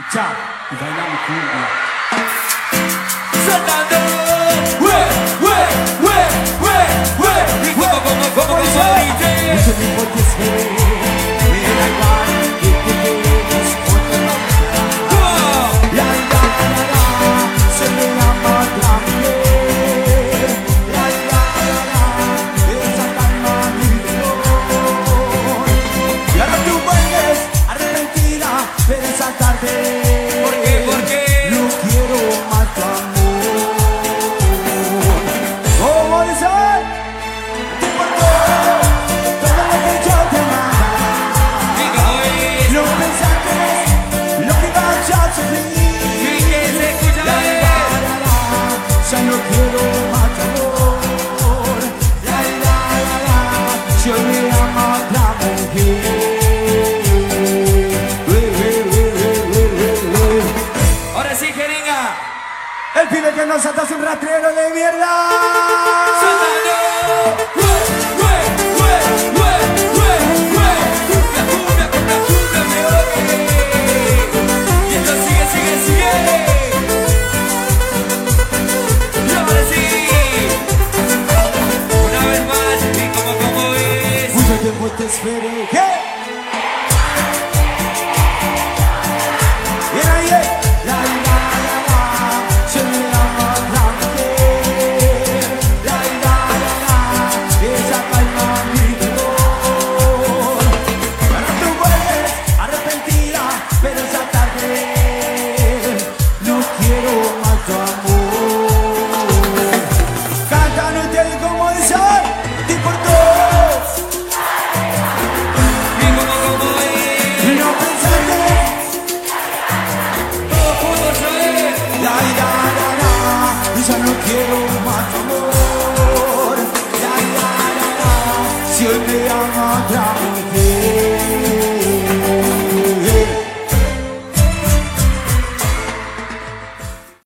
Chao, y bailamos cumbia. Saltando, y como dice. Mucho tiempo te esperé, me da igual que te quedes cuando no me la, se me llama otra mujer. Esa calma mi dolor. Y ahora tú vuelves arrepentida, pero esa tarde. ¿Por qué? ¿Por qué? No quiero más tu amor. ¿Cómo dice? Te importó todo lo que yo te amaba. Y como es. No pensaste lo que vas a sufrir. Y que se escucha bien. Ya no quiero más tu amor. Yo me amo a otra mujer. Ahora sí, jeringa. El pibe que nos ata es un rastrero de mierda. Saltando, cumbia, me oye. Y esto sigue, sigue, sigue. Y ahora sí. Una vez más, y como es. Mucho tiempo te esperé. ¿Qué? Bien ahí, se me llama otra mujer. Esa calma mi dolor. Ahora tú vuelves arrepentida, pero esa tarde no quiero más tu amor. Cantan ustedes como dicen, te importó. Y como es. No pensaste. Todos juntos, ¿sabes? Ya no quiero más tu amor. Si hoy me ama otra mujer.